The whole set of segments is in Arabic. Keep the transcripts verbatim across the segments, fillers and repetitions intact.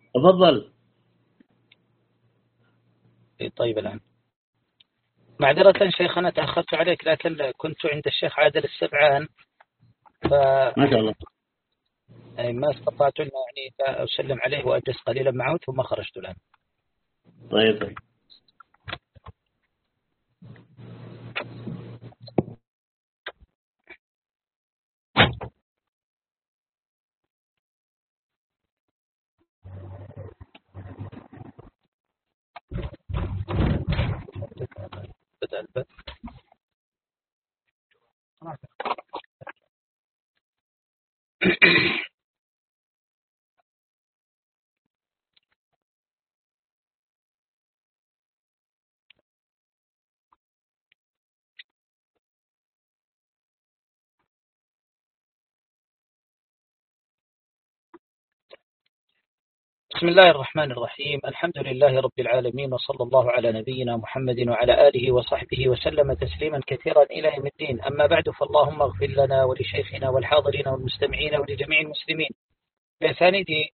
تفضل. طيب الآن معذرة شيخنا تأخرت عليك، لكن كنت عند الشيخ عادل السبعان ف... ما شاء الله. ما استطعت أن يعني أسلم عليه وأجلس قليلا معه ثم خرجت الآن. طيب طيب. بدأ البث. بسم الله الرحمن الرحيم، الحمد لله رب العالمين، وصلى الله على نبينا محمد وعلى آله وصحبه وسلم تسليما كثيرا إلى يوم الدين. أما بعد، فاللهم اغفر لنا ولشيخنا والحاضرين والمستمعين ولجميع المسلمين. بأسانيد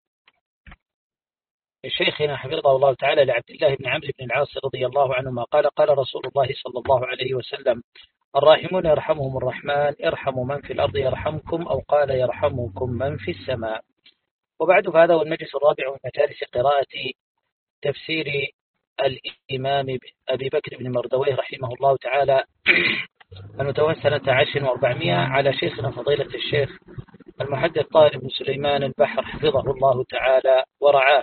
شيخنا حفظه الله تعالى لعبد الله بن عمرو بن العاص رضي الله عنهما قال قال رسول الله صلى الله عليه وسلم: الراحمون يرحمهم الرحمن، ارحموا من في الأرض يرحمكم، أو قال يرحمكم من في السماء. وبعد، فهذا هو المجلس الرابع من مجالس قراءة تفسير الإمام أبي بكر بن مردويه رحمه الله تعالى المتوفى سنة عشر وأربعمائة على شيخنا فضيلة الشيخ المحدث طاهر بن سليمان البحر حفظه الله تعالى ورعاه.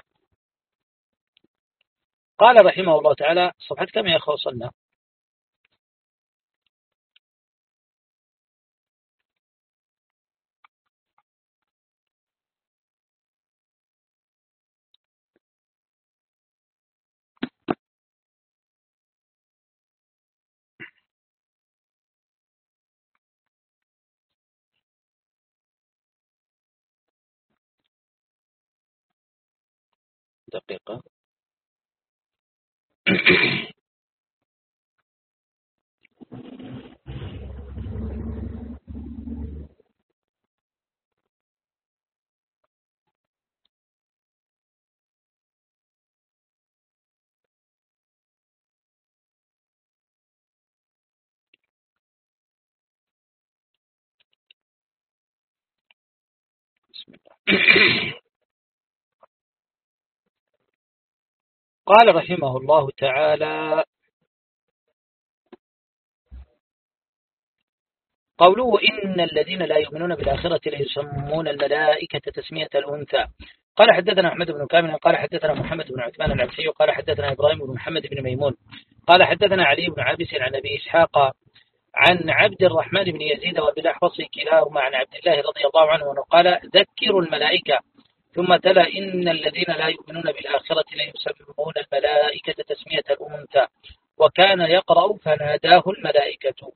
قال رحمه الله تعالى: صفحة كم يا أخوة وصلنا؟ دقيقة. بسم الله. قال رحمه الله تعالى: قوله إن الذين لا يؤمنون بالآخرة ليسمون الملائكة تسمية الأنثى. قال حدثنا أحمد بن كامل قال حدثنا محمد بن عثمان العبسي قال حدثنا إبراهيم بن محمد بن ميمون قال حدثنا علي بن عابس عن أبي إسحاق عن عبد الرحمن بن يزيد وأبي الأحوص كلاهما عن عبد الله رضي الله عنه أنه قال: ذكروا الملائكة، ثم تلا: إن الذين لا يؤمنون بالآخرة ليسمون الملائكة تسمية الأنثى، وكان يقرأ فناداه الملائكة.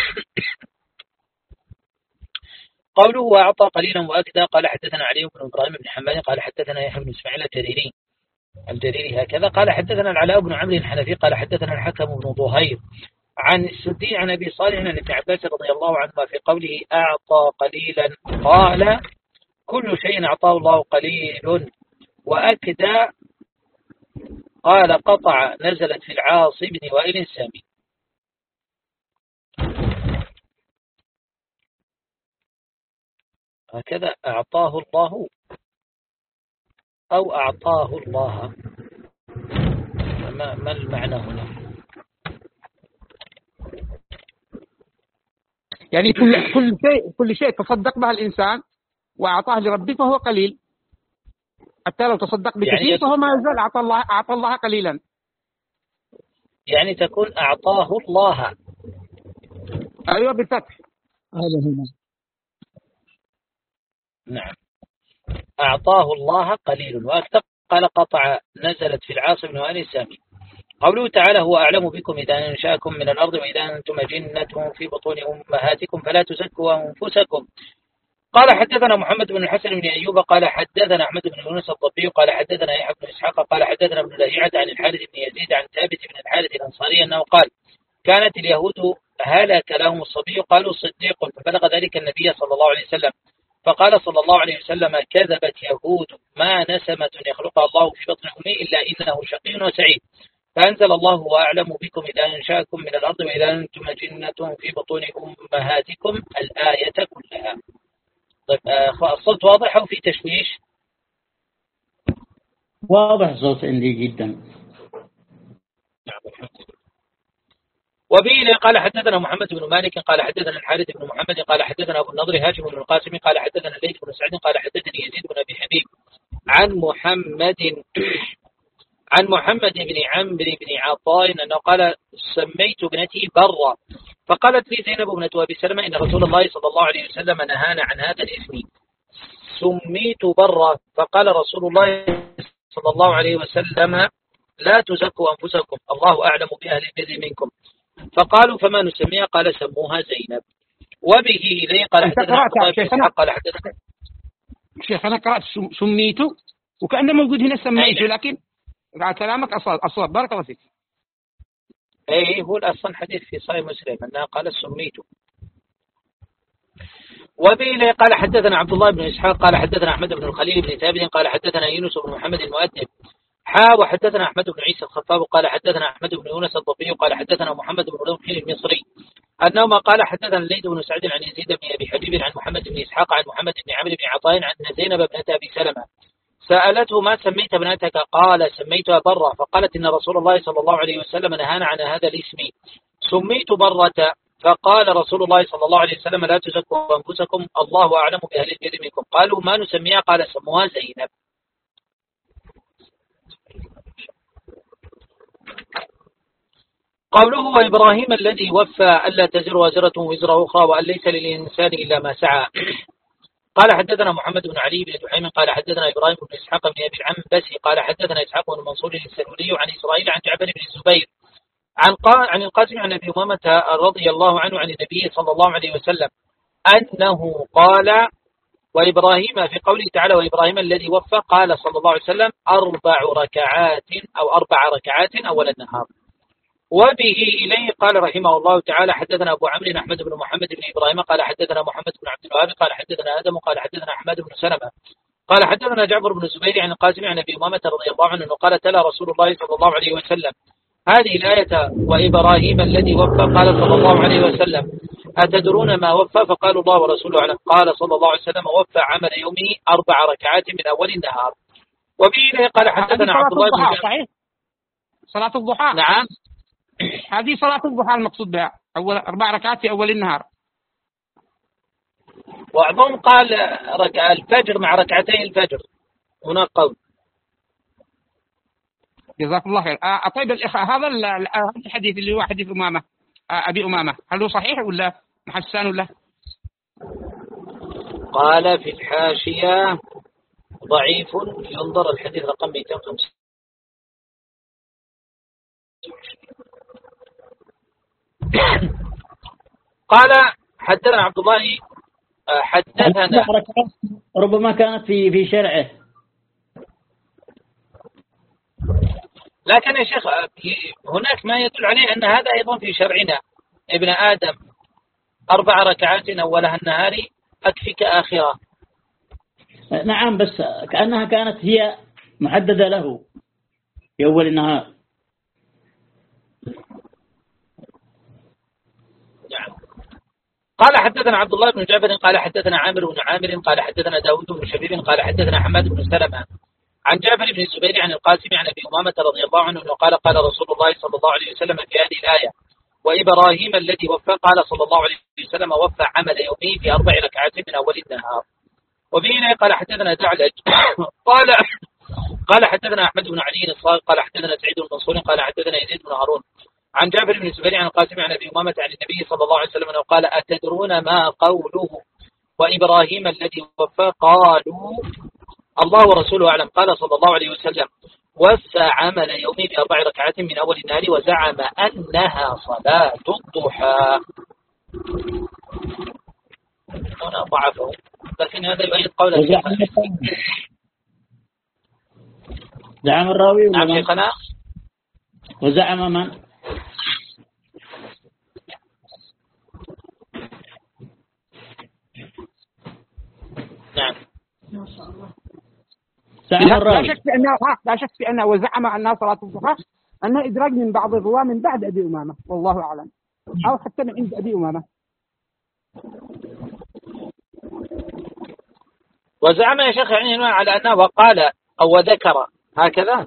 قوله وأعطى قليلا وأكدى. قال حدثنا علي بن إبراهيم بن حماد قال حدثنا يحيى بن إسماعيل الجريري الجريري هكذا قال حدثنا العلاء بن عمرو الحنفي قال حدثنا الحكم بن ظهير عن السدي عن أبي صالح عن ابن عباس رضي الله عنهما في قوله أعطى قليلا قال: كل شيء أعطاه الله قليل. وأكدى قال: قطع نزلت في العاص بن وائل السامي. هكذا أعطاه الله أو أعطاه الله، ما, ما المعنى هنا؟ يعني كل كل شيء كل شيء تصدق به الإنسان وأعطاه لربه فهو قليل، حتى لو تصدق بكثير يعني فهو ما يزال أعطى الله أعطى الله قليلا. يعني تكون أعطاه الله. أيوة بالفتح. هذا هنا. نعم، أعطاه الله قليل. وأكثر قال قطع نزلت في العاص بن وائل السامي. قوله تعالى: هو أعلم بكم إذا أنشأكم من الأرض وإذا أنتم جنة في بطون أمهاتكم فلا تزكوا أنفسكم. قال حدثنا محمد بن الحسن بن أيوب قال حدثنا أحمد بن يونس الضبي قال حدثنا يحيى بن إسحاق قال حدثنا ابن لهيعة عن الحارث بن يزيد عن ثابت بن الحارث الأنصاري أنه قال: كانت اليهود هلك لهم الصبي قالوا صديق، فبلغ ذلك النبي صلى الله عليه وسلم فقال صلى الله عليه وسلم كذبت يهود ما نسمة يخلقها الله في بطن أمي إلا إنه شقي وسعيد. فأنزل الله وأعلم بكم إذا أنشأكم من الأرض وإذا أنتم جنة في بطون أمهاتكم الآية كلها. طيب الصوت واضح أو في تشويش؟ واضح صوت عندي جدا. وبه قال حدثنا محمد بن مالك قال حدثنا الحارث بن محمد قال حدثنا أبو النضر هاشم بن القاسم قال حدثنا الليث بن سعد قال حدثني يزيد بن أبي حبيب عن محمد عن محمد بن عمرو بن عطاء أنه قال سميت ابنتي برا فقالت لي زينب بنت أبي سلمة إن رسول الله صلى الله عليه وسلم نهانا عن هذا الاسم سميت برا فقال رسول الله صلى الله عليه وسلم لا تزكوا أنفسكم الله أعلم بأهل البر منكم. فقالوا فما نسميها قال سموها زينب. وبه إليه قال حدثنا قال حدثنا شيخ أنا قرأت سميت وكأنه موجود هنا سميت لكن قال كلامك أصوات بارك الله فيك. أي هو الأصل حديث في صحيح مسلم أنها قال سميت. وبه قال حدثنا عبد الله بن إسحاق قال حدثنا أحمد بن الخليل بن ثابت قال حدثنا يونس بن محمد المؤدب حا وحدثنا أحمد بن عيسى الخطاب قال حدثنا أحمد بن يونس الضبي قال حدثنا محمد بن رمحي المصري أنهما قال حدثنا الليث بن سعد عن يزيد بن أبي حبيب عن محمد بن إسحاق عن محمد بن عمرو بن عطاء عن زينب بنت أبي سلمة سألته ما سميت ابنتك قال سميتها برة فقالت إن رسول الله صلى الله عليه وسلم نهانا عن هذا الاسم سميت برة فقال رسول الله صلى الله عليه وسلم لا تزكوا أنفسكم الله أعلم بأهل البر منكم. قالوا ما نسميها قال سموها زينب. قوله وإبراهيم الذي وفى ألا تزر وازرة وزر أخرى وأن ليس للإنسان إلا ما سعى. قال حدثنا محمد بن علي بن دحيم قال حدثنا إبراهيم بن إسحاق بن أبي العنبسي قال حدثنا إسحاق بن منصور السلولي عن إسرائيل عن جعفر بن الزبير عن عن القاسم عن أبي أمامة رضي الله عنه عن النبي صلى الله عليه وسلم أنه قال وإبراهيم في قوله تعالى وإبراهيم الذي وفى قال صلى الله عليه وسلم أربع ركعات أو أربع ركعات أول النهار. وبه إليه قال رحمه الله تعالى حدثنا أبو عمرو أحمد بن محمد بن إبراهيم قال حدثنا محمد بن عبد الوهاب قال حدثنا آدم قال حدثنا أحمد بن سلمة قال حدثنا جعفر بن الزبير عن القاسم عن أبي أمامة رضي الله عنه قال تلا رسول الله صلى الله عليه وسلم هذه الآية وإبراهيم الذي وفى قال صلى الله عليه وسلم أتدرون ما وفى فقالوا الله ورسوله أعلم قال صلى الله عليه وسلم وفى عمل يومه أربع ركعات من أول النهار. وبه إليه قال حدثنا عبد الله بن صحيح صلاة الضحى. نعم هذه صلاة الضحى المقصود بها أول أربع ركعات في أول النهار. وبعضهم قال ركع الفجر مع ركعتي الفجر هناك قول. جزاك الله خير. آه طيب الإخ هذا الحديث اللي هو حديث أمامة آه أبي أمامة هل هو صحيح ولا محسن ولا؟ قال في الحاشية ضعيف ينظر الحديث رقم مئتين وخمسين. قال حدثنا عبد الله حدثنا ربما كانت في في شرعه لكن يا شيخ هناك ما يدل عليه أن هذا أيضا في شرعنا ابن آدم أربع ركعات أولها النهار أكفك آخرة. نعم بس كأنها كانت هي محددة له في أول النهار. نعم. قال حدثنا عبد الله بن جعفر قال حدثنا عامر بن عامر قال حدثنا داود بن شبيب قال حدثنا حماد بن سلمة عن جابر بن الزبير عن القاسم عن أبي أمامة رضي الله عنه قال قال رسول الله صلى الله عليه وسلم في هذه الآية وإبراهيم الذي وفى قال صلى الله عليه وسلم وفى عمل يومه في أربع ركعات من أول النهار. وبه قال حدثنا دعلج قال قال حدثنا أحمد بن علي الصاغ قال حدثنا سعيد بن منصور قال حدثنا يزيد بن هارون عن جابر بن الزبير عن القاسم عن أبي أمامة عن النبي صلى الله عليه وسلم أنه قال أتدرون ما قوله وإبراهيم الذي وفى قالوا الله ورسوله أعلم قال صلى الله عليه وسلم وفى عمل يومه بأربع ركعات من أول النهار وزعم أنها صلاة الضحى. هنا ضعفه لكن هذا يؤيد قول الشيخ. زعم الراوي نعم شيخنا وزعم من؟ ساعة لا شك في أنه لا شك في أنه وزعم أنها صلاة الضحى أنه إدراج من بعض الرواة من بعد أبي أمامة والله أعلم، أو حتى من عند أبي أمامة. وزعم يا شيخ يعني على أنه وقال أو ذكر هكذا.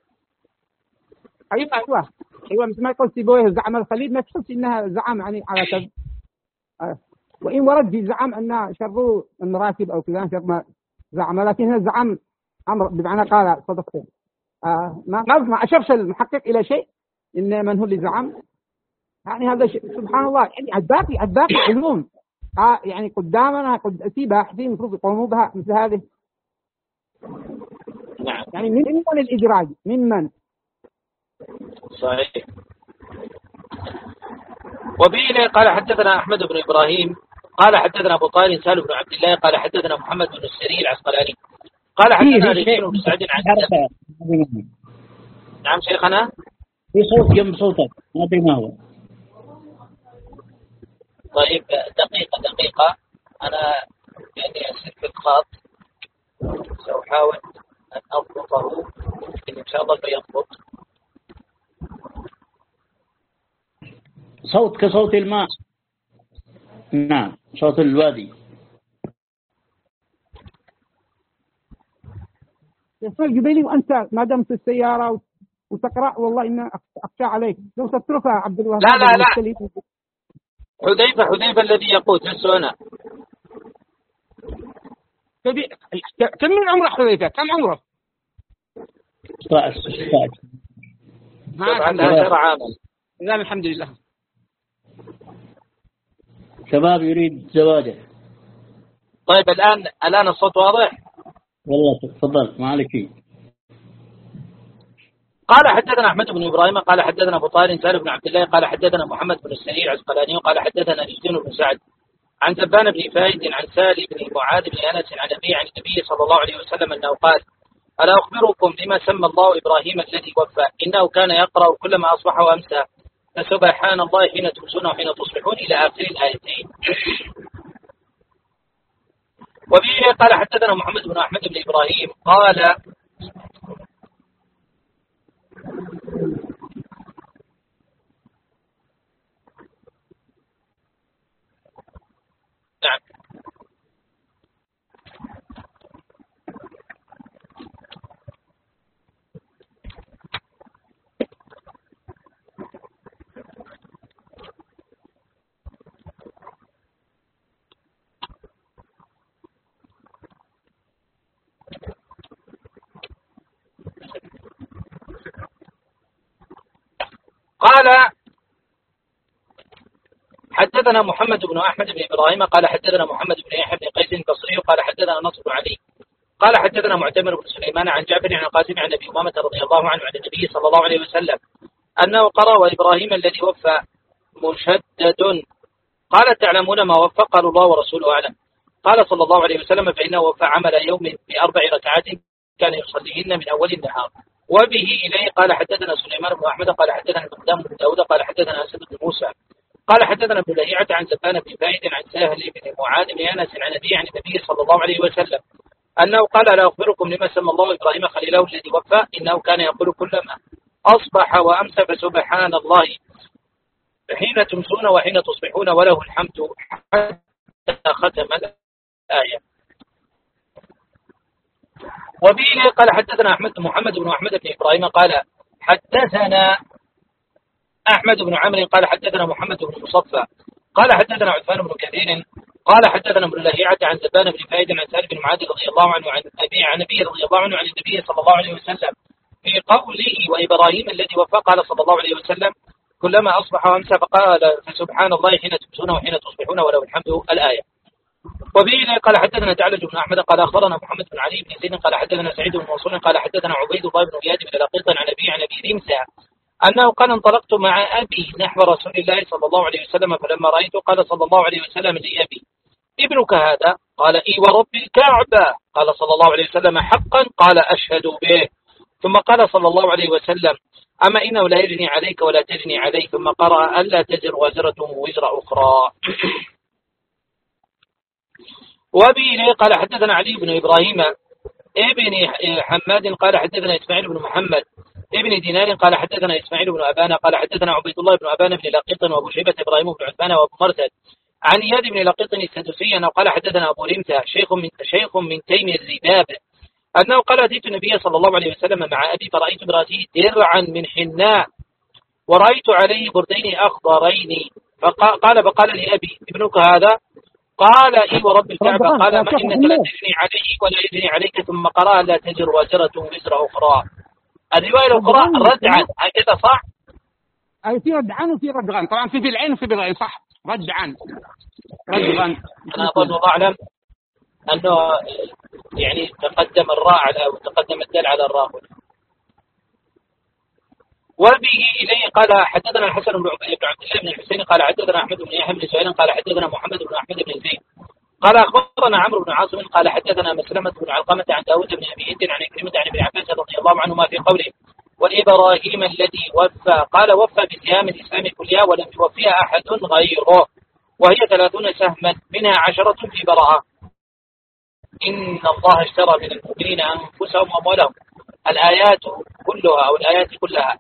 أيوة أيوة أيوة مثل ما يقول سيبويه زعم الخليل، ما تحس إنها زعم يعني على كذا. آه. وإن ورد في زعم أن شروا المراتب أو كذا شر ما زعم، لكن هذا زعم أمر بمعنى قال صدقتين. آه ما ما أشرش المحقق إلى شيء إن من هو اللي زعم يعني هذا شيء سبحان الله. يعني الباقي الباقي علوم آه يعني قدامنا قد في باحثين المفروض يقوموا بها مثل هذه. نعم. يعني ممن الإدراج ممن صحيح. وبه قال حدثنا أحمد بن إبراهيم قال حدثنا أبو طالب سالم بن عبد الله قال حدثنا محمد بن السري العسقلاني قال حدثنا رجل بن سعد عن نعم شيخنا في صوت جنب صوتك ما أدري ما هو. طيب دقيقة دقيقة أنا يعني أسير في الخط سأحاول أن أضبطه إن شاء الله سيضبط. صوت كصوت الماء. نعم صوت الوادي. يقول جبيلي وأنت ما دمت في السيارة وتقرأ والله إن أخشى عليك لو تتركها عبد الوهاب. لا لا لا حذيفة حذيفة الذي يقود لسه أنا. كم من عمره حذيفة؟ كم عمره؟ ستة عشر ستة عشر عاما. لا الحمد لله. شباب يريد زواجه. طيب الآن الآن الصوت واضح؟ والله تفضل ما عليك فيه. قال حدثنا أحمد بن إبراهيم قال حدثنا أبو طالب سالم بن عبد الله قال حدثنا محمد بن السري العسقلاني قال حدثنا رجل بن سعد عن زبان بن فايد عن سالم بن معاذ بن أنس عن أبي عن النبي صلى الله عليه وسلم أنه قال ألا أخبركم بما سمى الله إبراهيم الذي وفى إنه كان يقرأ كلما أصبح وأمسى فسبحان الله حين تمسون وحين تصبحون إلى آخر الآيتين. وبه قال حدثنا محمد بن أحمد بن إبراهيم قال نعم قال حدثنا محمد بن أحمد بن إبراهيم قال حدثنا محمد بن يحيى بن قيس البصري قال حدثنا نصر بن علي قال حدثنا معتمر بن سليمان عن جابر عن القاسم عن أبي أمامة رضي الله عنه عن النبي صلى الله عليه وسلم أنه قرأ وإبراهيم الذي وفى مشدد. قال تعلمون ما وفى؟ قالوا الله ورسوله أعلم. قال صلى الله عليه وسلم فإنه وفى عمل يوم بأربع ركعات كان يصليهن من أول النهار. وبه إليه قال حدثنا سليمان بن أحمد قال حدثنا المقدام بن داود قال حدثنا أسد بن موسى قال حدثنا ابن لهيعة عن زبان بن فايد عن سهل بن معاذ بن أنس عن أبي عن النبي صلى الله عليه وسلم أنه قال لا أخبركم لما سمى الله إبراهيم خليله الذي وفى إنه كان يقول كلما أصبح وأمسى فسبحان الله حين تمسون وحين تصبحون وله الحمد حتى ختم الآية. وبه قال حدثنا أحمد محمد بن أحمد بن إبراهيم قال حدثنا أحمد بن عمرو قال حدثنا محمد بن مصفى قال حدثنا عثمان بن كثير قال حدثنا ابن لهيعة عن زبان بن فايد عن سالم بن معاذ رضي الله عنه عن أبي عن أبي رضي الله عنه عن النبي صلى الله عليه وسلم في قوله وإبراهيم الذي وفى قال صلى الله عليه وسلم كلما أصبح وأمسى فقال فسبحان الله حين تمسون وحين تصبحون وله الحمد الآية. وبه قال حدثنا تعلج بن أحمد قال أخبرنا محمد بن علي بن زيد قال حدثنا سعيد بن منصور قال حدثنا عبيد الله بن زياد بن لقيط عن أبي عن أبي رمسى أنه قال انطلقت مع أبي نحو رسول الله صلى الله عليه وسلم فلما رأيته قال صلى الله عليه وسلم لأبي ابنك هذا؟ قال إي ورب الكعبة. قال صلى الله عليه وسلم حقا؟ قال أشهد به. ثم قال صلى الله عليه وسلم أما إنه لا يجني عليك ولا تجني عليه. ثم قرأ ألا تزر وزرة وزر أخرى. وبه قال حدثنا علي بن إبراهيم ابن حماد قال حدثنا إسماعيل بن محمد ابن دينار قال حدثنا إسماعيل بن أبانا قال حدثنا عبيد الله بن أبانا بن لقيط وأبو شيبة إبراهيم بن عثمان وأبو مرثد عن إياد بن لقيط السدوسي أنه قال حدثنا أبو رمثة شيخ من شيخ من تيم الرباب أنه قال أتيت النبي صلى الله عليه وسلم مع أبي فرأيت امرأتي درعا من حناء ورأيت عليه بردين أخضرين فقال فقال لي أبي ابنك هذا؟ قال إي ورب الكعبة. قال ما إنك لا تجني عليه ولا يجني عليك ثم قرأ لا تجر وازرة وزر أخرى. الرواية الأخرى ردعا هكذا صح؟ أي في ردعا وفي ردغان طبعا في بالعين وفي بالغين صح ردعا ردغان. أنا أظن الله أعلم أنه يعني تقدم الراء على وتقدم الدال على الراء. وبه إليه قال حدثنا الحسن بن عبد الله بن الحسين قال حدثنا أحمد بن يحيى بن سهيل قال حدثنا محمد بن أحمد بن زيد قال أخبرنا عمرو بن عاصم قال حدثنا مسلمة بن علقمة عن داود بن أبي هند عن كلمة عن ابن عباس رضي الله عنهما في قوله والإبراهيم الذي وفى قال وفى بسهام الإسلام كلها ولم يوفيها أحد غيره وهي ثلاثون سهما منها عشرة في براءة إن الله اشترى من المؤمنين أنفسهم وأموالهم الآيات كلها أو الآيات كلها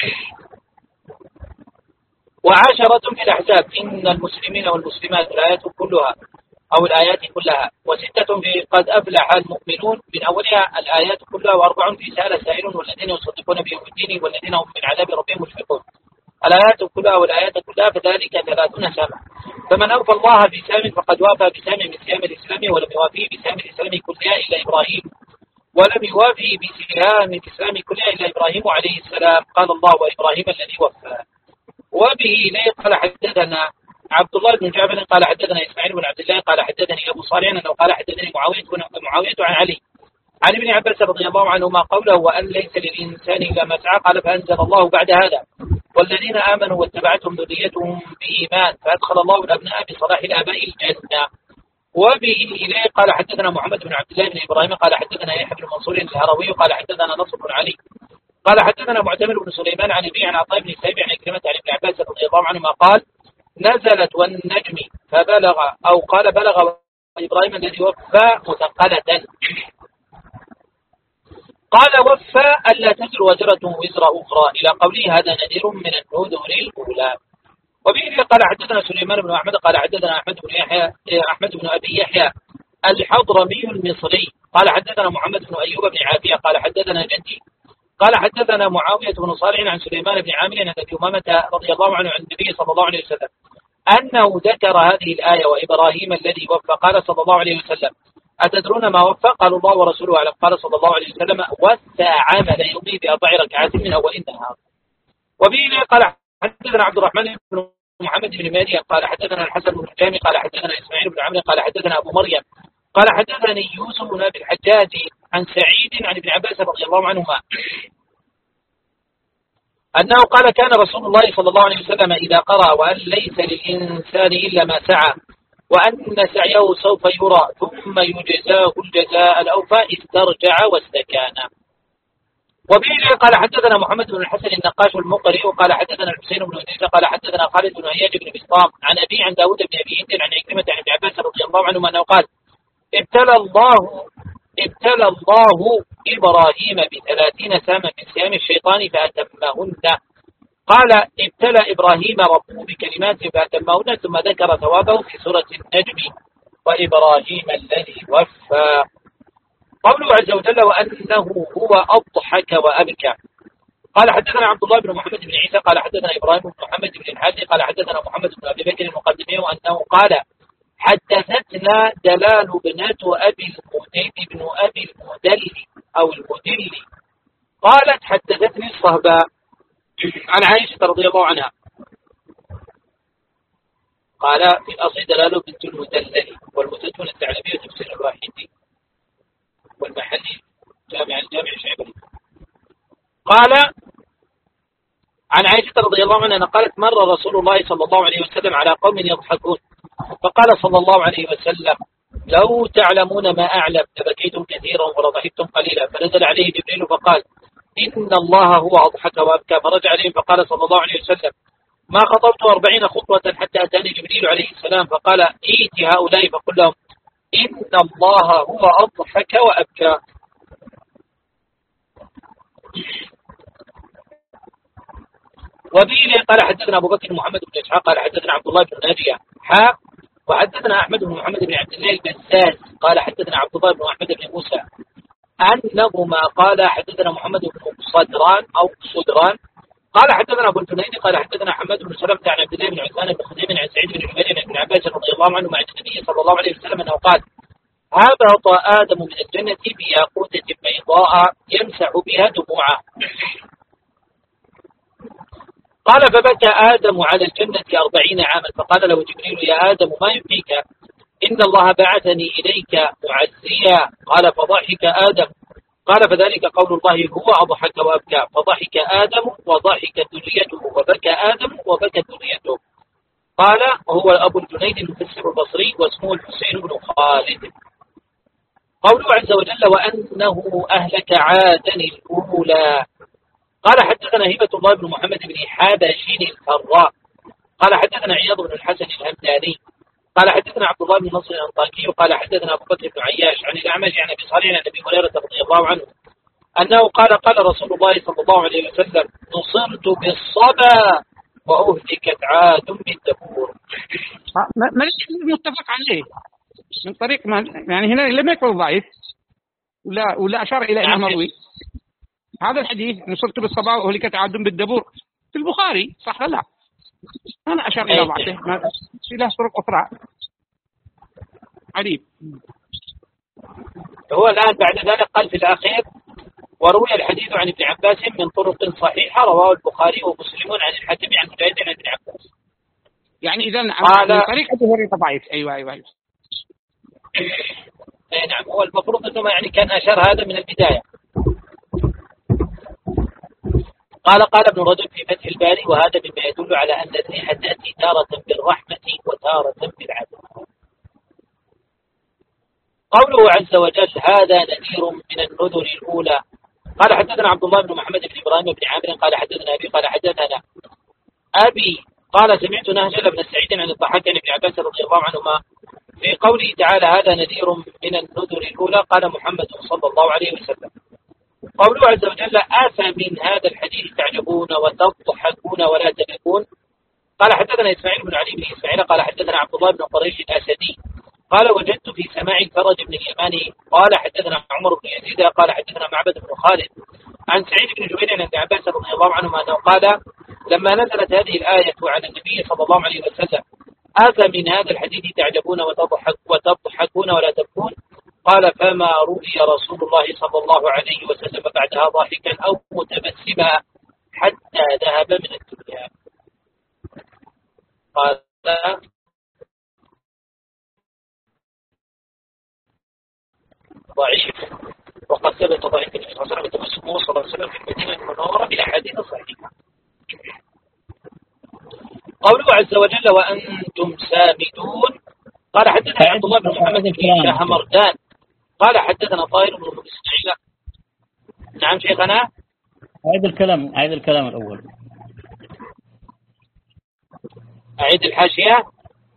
وعشرة في الأحزاب إن المسلمين والمسلمات الآيات كلها أو الآيات كلها وستة في قد أفلح المؤمنون من أولها الآيات كلها وأربع في سأل السائلون والذين يصدقون بيوم الدين والذين هم من عذاب ربهم مشفقون الآيات كلها والآيات كلها فذلك ثلاثون سنة فمن أوفى الله بسام فقد وافى بسام من سهام الإسلام ولم يوافيه بسام الإسلام كلها إلا إبراهيم ولم يوافي بسهام الإسلام كلها إلا إبراهيم عليه السلام قال الله وإبراهيم الذي وفى. وبه إليه قال حدثنا عبد الله بن جابر قال حدثنا إسماعيل بن عبد الله قال حدثني أبو صالح أنه قال حدثني معاوية بن معاوية عن علي عن ابن عباس رضي الله عنهما قوله وأن ليس للإنسان إلا ما سعى قال فأنزل الله بعد هذا والذين آمنوا واتبعتهم ذريتهم بإيمان فأدخل الله الأبناء بصلاح الآباء الجنة. وبه إليه قال حدثنا محمد بن عبد الله بن إبراهيم قال حدثنا يحيى بن منصور الهروي قال حدثنا نصر بن علي قال حدثنا معتمر بن سليمان عن أبي عن عطاء بن سعيد عن كلمة عن ابن عباس رضي الله عنهما قال نزلت والنجم فبلغ أو قال بلغ إبراهيم الذي وفى مثقلة قال وفى ألا تزر وزرة وزر أخرى إلى قوله هذا نذير من النذر الأولى. وبه قال حدثنا سليمان بن أحمد قال حدثنا أحمد بن يحيى أحمد بن أبي يحيى الحضرمي المصري قال حدثنا محمد بن أيوب بن عافية قال حدثنا جدي قال حدثنا معاوية بن صالح عن سليمان بن عامر عن أبي أمامة رضي الله عنه عن النبي صلى الله عليه وسلم أنه ذكر هذه الآية وإبراهيم الذي وفى قال صلى الله عليه وسلم أتدرون ما وفى قال الله ورسوله أعلم قال صلى الله عليه وسلم وفى عمل يومي بأربع ركعات من أول النهار. وبه قال حدثنا عبد الرحمن بن محمد بن مالي قال حدثنا الحسن بن الجامي قال حدثنا إسماعيل بن عمرو قال حدثنا أبو مريم قال حدثني يوسف بن أبي الحجاج عن سعيد عن ابن عباس رضي الله عنهما أنه قال كان رسول الله صلى الله عليه وسلم إذا قرأ وأن ليس للإنسان إلا ما سعى وأن سعيه سوف يرى ثم يجزاه الجزاء الأوفى استرجع واستكان. وبه قال حدثنا محمد بن الحسن النقاش المقرئ قال حدثنا الحسين بن إدريس قال حدثنا خالد بن عياش بن بسطام عن أبي عن داود بن أبي هند عن عكرمة عن ابن عباس رضي الله عنهما أنه قال ابتلى الله ابتلى الله إبراهيم بثلاثين ساما من سهام الشيطان فأتمهن. قال ابتلى إبراهيم ربه بكلمات فأتمهن ثم ذكر ثوابه في سورة النجم وإبراهيم الذي وفى. قوله عز وجل وأنه هو أضحك وأبكى. قال حدثنا عبد الله بن محمد بن عيسى قال حدثنا إبراهيم بن محمد بن الحادي قال حدثنا محمد بن أبي بكر المقدمي وأنه قال حدثتنا دلال بنات أبي المدل بن أبي المدل أو المدل قالت حدثتني الصهباء عن عائشة رضي الله عنها قال في الأصل دلال بنت المدلل والمتدون الثعلبية تفسير الواحدي والمحلي جامع الجامع الشعبي. قال عن عائشة رضي الله عنها قالت مر رسول الله صلى الله عليه وسلم على قوم يضحكون فقال صلى الله عليه وسلم لو تعلمون ما أعلم لبكيتم كثيرا ولضحكتم قليلا. فنزل عليه جبريل فقال إن الله هو أضحك وأبكى. فرجع عليه فقال صلى الله عليه وسلم ما خطبت أربعين خطوة حتى أتاني جبريل عليه السلام فقال ائت هؤلاء فقل لهم إن الله هو أضحك وأبكى. وبه قال حدثنا أبو بكر محمد بن إسحاق قال حدثنا عبد الله بن ناجية حاء وحدثنا أحمد بن محمد بن عبد الله البزاز قال حدثنا عبد الله بن أحمد بن موسى أنهما قال حدثنا محمد بن صدران أو صدران قال حدثنا أبو الجنيد قال حدثنا حماد بن سلمة عن عبد الله بن عثمان بن خزيمة عن سعيد بن جبير عن ابن عباس رضي الله عنه عن النبي صلى الله عليه وسلم أنه قال هبط آدم من الجنة بياقوتة بيضاء يمسح بها دموعه. قال فبكى آدم على الجنة أربعين عاما فقال له جبريل يا آدم ما يبكيك إن الله بعثني إليك معزيا. قال فضحك آدم قال فذلك قول الله هو أضحك وأبكى فضحك آدم وضحكت ذريته وبكى آدم وبكت ذريته. قال هو أبو الجنيد المفسر البصري واسمه الحسين بن خالد. قوله عز وجل وأنه أهلك عادا الأولى. قال حدثنا هبة الله بن محمد بن حابشين الفراء قال حدثنا عياض بن الحسن الهمداني قال حدثنا عبد الله بن نصر الأنطاكي قال حدثنا أبو بكر بن عياش عن الأعمش عن أبي صالح عن أبي هريرة رضي الله عنه أنه قال قال رسول الله صلى الله عليه وسلم نصرت بالصبا وأهلكت عاد بالدبور. ما متفق عليه من طريق ما يعني هنا لم يكن ضعيف ولا ولا أشار إلى أنه مروي. هذا الحديث نصرت بالصبا وأهلكت عاد بالدبور في البخاري صح ولا لا؟ أنا أشار إلى ضعفه ما في له طرق أخرى عجيب. هو الآن بعد ذلك قال في الأخير وروي الحديث عن ابن عباس من طرق صحيحة رواه البخاري ومسلم عن الحاكم عن مجاهد عن ابن عباس. يعني إذا عن طريق أبي هريرة ضعيف. أيوة أيوة أيوة. أي نعم هو المفروض أنه يعني كان أشار هذا من البداية. قال قال ابن رجب في فتح الباري وهذا مما يدل على أن الريح تأتي تارة بالرحمة وتارة بالعدل. قوله عز وجل هذا نذير من النذر الأولى. قال حدثنا عبد الله بن محمد بن إبراهيم بن عامر قال حدثنا أبي قال حدثنا أبي قال سمعت نهجل بن سعيد عن الضحاك عن ابن عباس رضي الله عنهما في قوله تعالى هذا نذير من النذر الأولى قال محمد صلى الله عليه وسلم. قوله عز وجل أفمن هذا الحديث تعجبون وتضحكون ولا تبكون. قال حدثنا إسماعيل بن علي بن إسماعيل قال حدثنا عبد الله بن قريش الأسدي قال وجدت في سماع الفرج بن اليماني قال حدثنا عمر بن يزيد قال حدثنا معبد بن خالد عن سعيد بن جبير عن ابن عباس رضي الله عنهما أنه قال لما نزلت هذه الآية على النبي صلى الله عليه وسلم أفمن هذا الحديث تعجبون وتضحك وتضحكون ولا تبكون قال فما رؤي رسول الله صلى الله عليه وسلم بعدها ضاحكا أو متبسما حتى ذهب من الدنيا. قال ضعيف وقد ثبت ضعيف النبي صلى الله عليه وسلم تبسمه صلى الله عليه وسلم في المدينة المنورة بأحاديث صحيحة. قوله عز وجل وأنتم سامدون. قال حدثنا عبد الله بن محمد بن شهمردان قال حدثنا طاهر بن اسماعيل. نعم شيخنا أعيد الكلام أعيد الكلام الأول. أعيد الحاشية.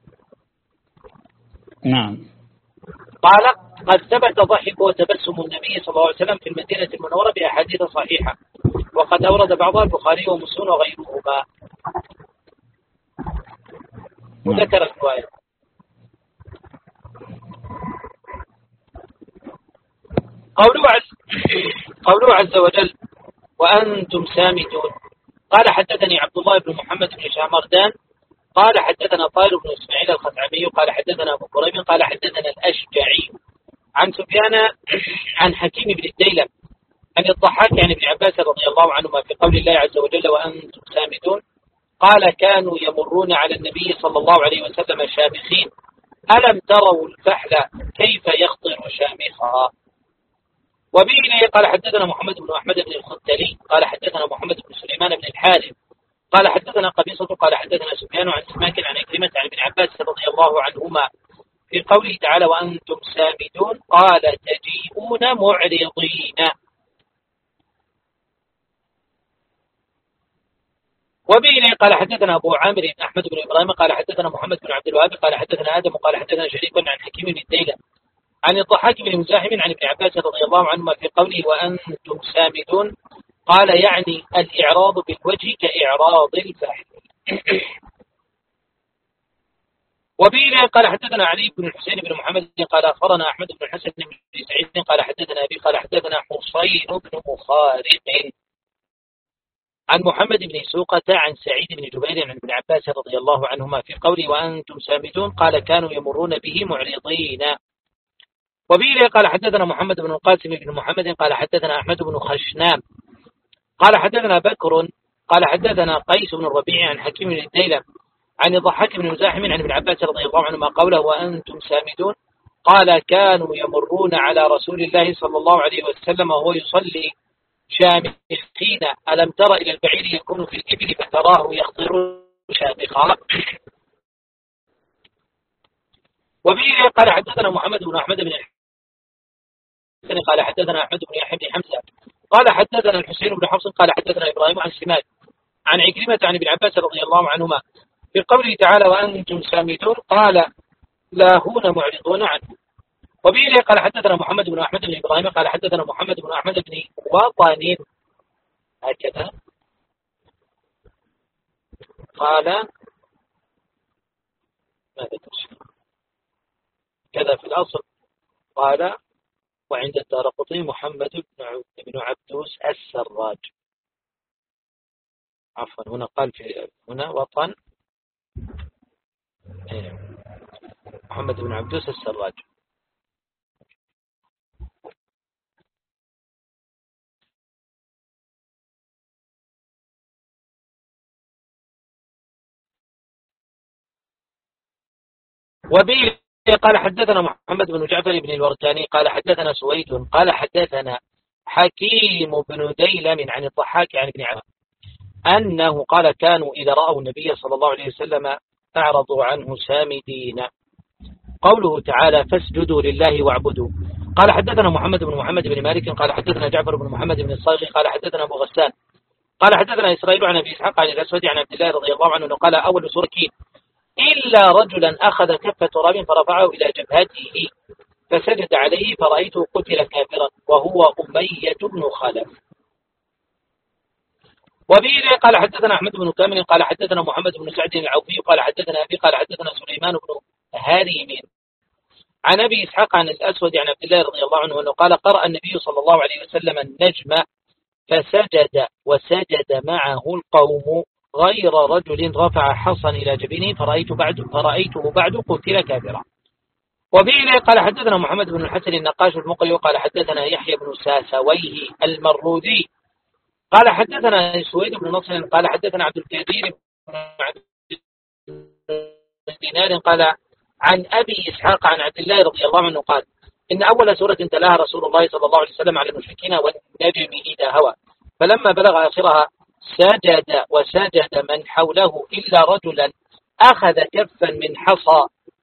نعم. قال قد ثبت ضحك وتبسم النبي صلى الله عليه وسلم في المدينة المنورة بأحاديث صحيحة وقد أورد بعضها البخاري ومسلم وغيرهما. وذكر الرواية. قوله عز قوله عز وجل وأنتم سامدون. قال حدثني عبد الله بن محمد بن شهمردان قال حدثنا طاهر بن اسماعيل الخثعمي قال حدثنا أبو كريب قال حدثنا الأشجعي عن سفيان عن حكيم بن الديلم عن الضحاك عن ابن عباس رضي الله عنهما في قول الله عز وجل وأنتم سامدون قال كانوا يمرون على النبي صلى الله عليه وسلم شامخين ألم تروا الفحل كيف يخطر شامخا. وبه قال حدثنا محمد بن أحمد بن الختلي قال حدثنا محمد بن سليمان بن الحارث قال حدثنا قبيصة قال حدثنا سفيان عن سماك عن عكرمة عن ابن عباس رضي الله عنهما في قوله تعالى وأنتم سامدون قال تجيئون معرضين. وبه قال حدثنا أبو عامر بن أحمد بن إبراهيم قال حدثنا محمد بن عبد الوهاب قال حدثنا آدم قال حدثنا شريك عن حكيم بن الديلم عن الضحاك بن مزاحم عن ابن عباس رضي الله عنهما في قوله وأنتم سامدون قال يعني الإعراض بالوجه كإعراض الفحل. وبه قال حدثنا علي بن الحسين بن محمد قال أخبرنا أحمد بن الحسن بن سعيد قال حدثنا أبي قال حدثنا حصين بن مخارق عن محمد بن سوقة عن سعيد بن جبير عن ابن عباس رضي الله عنهما في قوله وأنتم سامدون قال كانوا يمرون به معرضين. وبه قال حدثنا محمد بن القاسم بن محمد قال حدثنا أحمد بن خشنام قال حدثنا بكر قال حدثنا قيس بن الربيع عن حكيم بن الديلم عن الضحاك بن مزاحم عن ابن عباس رضي الله عنهما قوله وأنتم سامدون قال كانوا يمرون على رسول الله صلى الله عليه وسلم وهو يصلي شامخين ألم تر إلى البعير يكون في الإبل فتراه يخطر شامخا. وبه قال حدثنا محمد بن أحمد بن الحسن قال حدثنا أحمد بن يحيى بن حمزة قال حدثنا الحسين بن حفص قال حدثنا إبراهيم عن سماد عن عكرمة عن ابن عباس رضي الله عنهما في قوله تعالى وأنتم سامدون قال لاهون معرضون عنه. وبه قال حدثنا محمد بن أحمد بن إبراهيم قال حدثنا محمد بن أحمد بن وطن هكذا قال ماذا تشير كذا في الأصل قال وعند الدارقطني محمد بن عبدوس السراج عفوا هنا قال في هنا وطن محمد بن عبدوس السراج. وبه قال حدثنا محمد بن جعفر بن الورتاني قال حدثنا سويد قال حدثنا حكيم بن ديلم عن الضحاك عن ابن عباس أنه قال كانوا إذا رأوا النبي صلى الله عليه وسلم أعرضوا عنه سامدين. قوله تعالى فاسجدوا لله واعبدوا. قال حدثنا محمد بن محمد بن مالك قال حدثنا جعفر بن محمد بن الصاغي قال حدثنا أبو غسان قال حدثنا إسرائيل عن أبي إسحاق عن الأسود عن عبد الله رضي الله عنه قال أول سورة إلا رجلا أخذ كف تراب فرفعه إلى جبهته فسجد عليه فرأيته قتل كافرا وهو أمية بن خلف. وبه قال حدثنا أحمد بن كامل قال حدثنا محمد بن سعد العوفي قال حدثنا أبي قال حدثنا سليمان بن هاريم عن أبي إسحاق عن الأسود عن عبد الله رضي الله عنه أنه قال قرأ النبي صلى الله عليه وسلم النجم فسجد وسجد معه القوم غير رجل رفع حصا إلى جبينه فرأيت بعد فرأيته بعد قتل كافرا. وبه قال حدثنا محمد بن الحسن النقاش المقري قال حدثنا يحيى بن ساسويه المروذي قال حدثنا سويد بن نصر قال حدثنا عبد الكبير بن دينار قال عن أبي إسحاق عن عبد الله رضي الله عنه قال إن أول سورة تلاها رسول الله صلى الله عليه وسلم على المشركين والنجم إذا هوى فلما بلغ آخرها سجد وسجد من حوله إلا رجلا أخذ كفا من حصى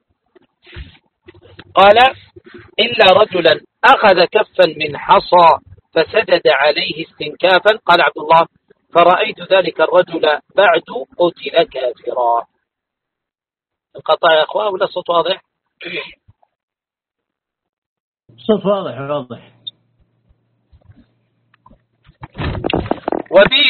قال إلا رجلا أخذ كفا من حصى فسجد عليه استنكافا قال عبد الله فرأيت ذلك الرجل بعد قتل كافرا. انقطع يا أخوة ولا الصوت واضح؟ الصوت واضح واضح. وبه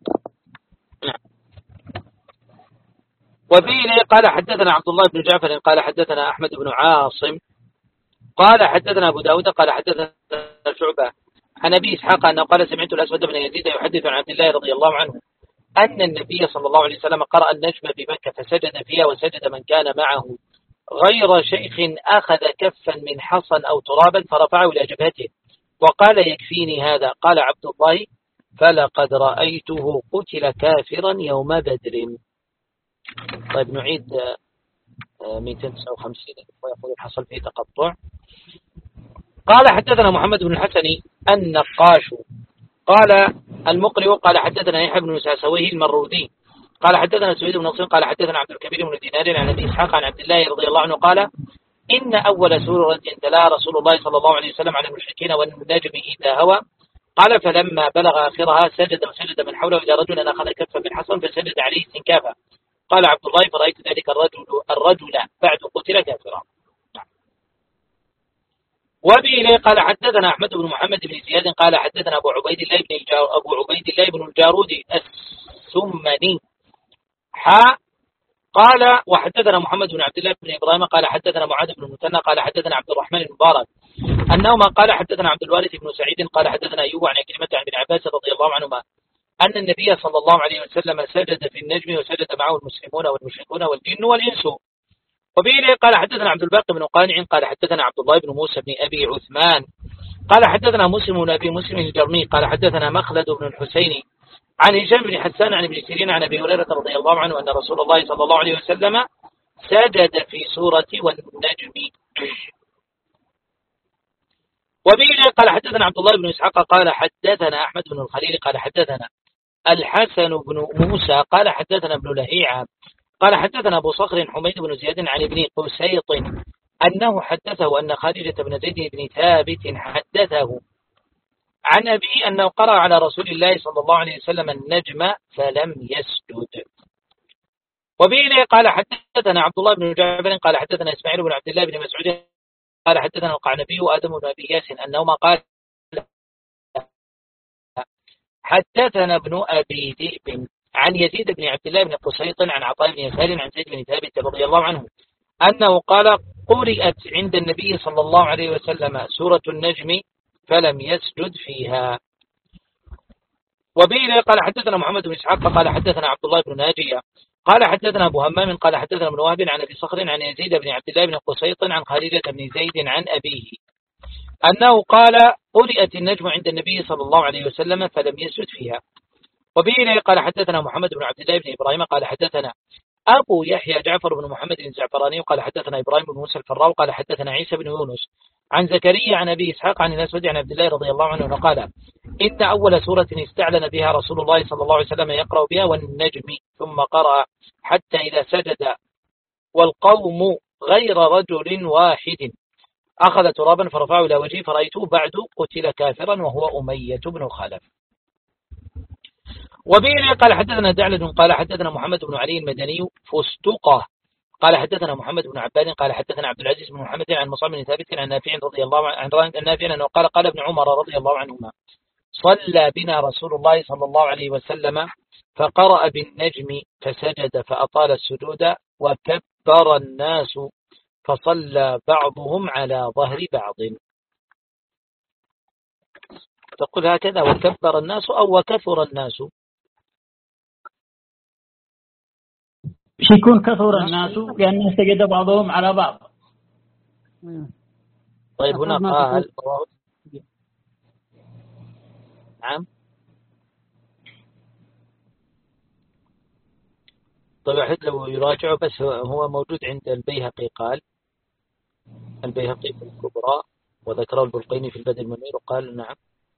وبه قال حدثنا عبد الله بن جعفر قال حدثنا أحمد بن عاصم قال حدثنا أبو داود قال حدثنا شعبة عن أبي إسحاق أنه قال سمعت الأسود بن يزيد يحدث عن عبد الله رضي الله عنه أن النبي صلى الله عليه وسلم قرأ النجم بمكة فسجد فيها وسجد من كان معه غير شيخ أخذ كفا من حصى أو ترابا فرفعه إلى جبهته وقال يكفيني هذا. قال عبد الله فلقد رأيته قتل كافرا يوم بدر. طيب نعيد مئتين وتسعة وخمسين ويقول حصل فيه تقطع. قال حدثنا محمد بن الحسن النقاش قال المقرئ قال حدثنا يحيى بن ساسويه المروذي قال حدثنا سويد بن نصر قال حدثنا عبد الكبير بن دينار عن أبي إسحاق عن عبد الله رضي الله عنه قال إن أول سورة تلاها رسول الله صلى الله عليه وسلم على المشركين والنجم إذا هوى قال فلما بلغ آخرها سجد وسجد من حوله إلى رجل أخذ كفا من حصن فسجد عليه استنكافا قال عبد الله فرأيت ذلك الرجل الرجل بعد قتل كافرا. وبه قال حدثنا أحمد بن محمد بن زياد قال حدثنا أبو عبيد الله بن أبو عبيد الله بن الجارودي السمني حاء قال وحدثنا محمد بن عبد الله بن إبراهيم قال حدثنا معاذ بن المثنى قال حدثنا عبد الرحمن المبارك أنهما قال حدثنا عبد الوارث بن سعيد قال حدثنا أيوب عن كلمة عن ابن عباس رضي الله عنهما أن النبي صلى الله عليه وسلم سجد في النجم وسجد معه المسلمون والمشركون والجن والإنس. وبه قال حدثنا عبد الباقي بن قانع قال حدثنا عبد الله بن موسى بن أبي عثمان قال حدثنا مسلم بن أبي مسلم الجرمي قال حدثنا مخلد بن الحسين عن هشام بن حسان عن ابن سيرين عن أبي هريرة رضي الله عنه أن رسول الله صلى الله عليه وسلم سجد في سورة والنجم. وبه قال حدثنا عبد الله بن إسحاق قال حدثنا أحمد بن الخليل قال حدثنا الحسن بن موسى قال حدثنا ابن لهيعة قال حدثنا أبو صخر حميد بن زياد عن ابن قسيط أنه حدثه أن خارجة بن زيد بن ثابت حدثه عن أبي أنه قرأ على رسول الله صلى الله عليه وسلم النجم فلم يسجد. وبه قال حدثنا عبد الله بن جعفر قال حدثنا إسماعيل بن عبد الله بن مسعود قال حدثنا القعنبي وآدم بن أبي ياس أنهما قال حدثنا ابن أبي ذئب عن يزيد بن عبد الله بن قسيط عن عطاء بن يسار عن زيد بن ثابت رضي الله عنه أنه قال قرأت عند النبي صلى الله عليه وسلم سورة النجم فلم يسجد فيها. وبه قال حدثنا محمد بن إسحاق قال حدثنا عبد الله بن ناجية قال حدثنا أبو همام قال حدثنا ابن وهب عن أبي صخر عن يزيد بن عبد الله بن قسيط عن خارجة بن زيد عن أبيه أنه قال قرأت النجم عند النبي صلى الله عليه وسلم فلم يسجد فيها. وبه قال حدثنا محمد بن عبد الله بن إبراهيم قال حدثنا أبو يحيى جعفر بن محمد الزعفراني قال حدثنا إبراهيم بن موسى الفراو قال حدثنا عيسى بن يونس عن زكريا عن أبي إسحاق عن الأسود عن عبد الله رضي الله عنه قال إن أول سورة استعلن بها رسول الله صلى الله عليه وسلم يقرأ بها والنجم ثم قرأ حتى إذا سجد والقوم غير رجل واحد أخذ ترابا فرفعه إلى وجهه فرأيته بعد قتل كافرا وهو أمية بن خلف. وبه قال حدثنا دعلد قال حدثنا محمد بن علي المدني فستقه قال حدثنا محمد بن عباد قال حدثنا عبد العزيز بن محمد عن مصعب بن ثابت عن نافع رضي الله عن نافع أنه قال قال ابن عمر رضي الله عنهما صلى بنا رسول الله صلى الله عليه وسلم فقرأ بالنجم فسجد فأطال السجود وكبر الناس فصلى بعضهم على ظهر بعض. تقول هكذا وكبر الناس أو وكثر الناس؟ يكون كثر الناس لأن سجد بعضهم على بعض. طيب هنا قال نعم. طبعا لو يراجعه بس هو موجود عند البيهقي قال البيهقي في الكبرى وذكره البلقيني في البدر المنير وقال نعم.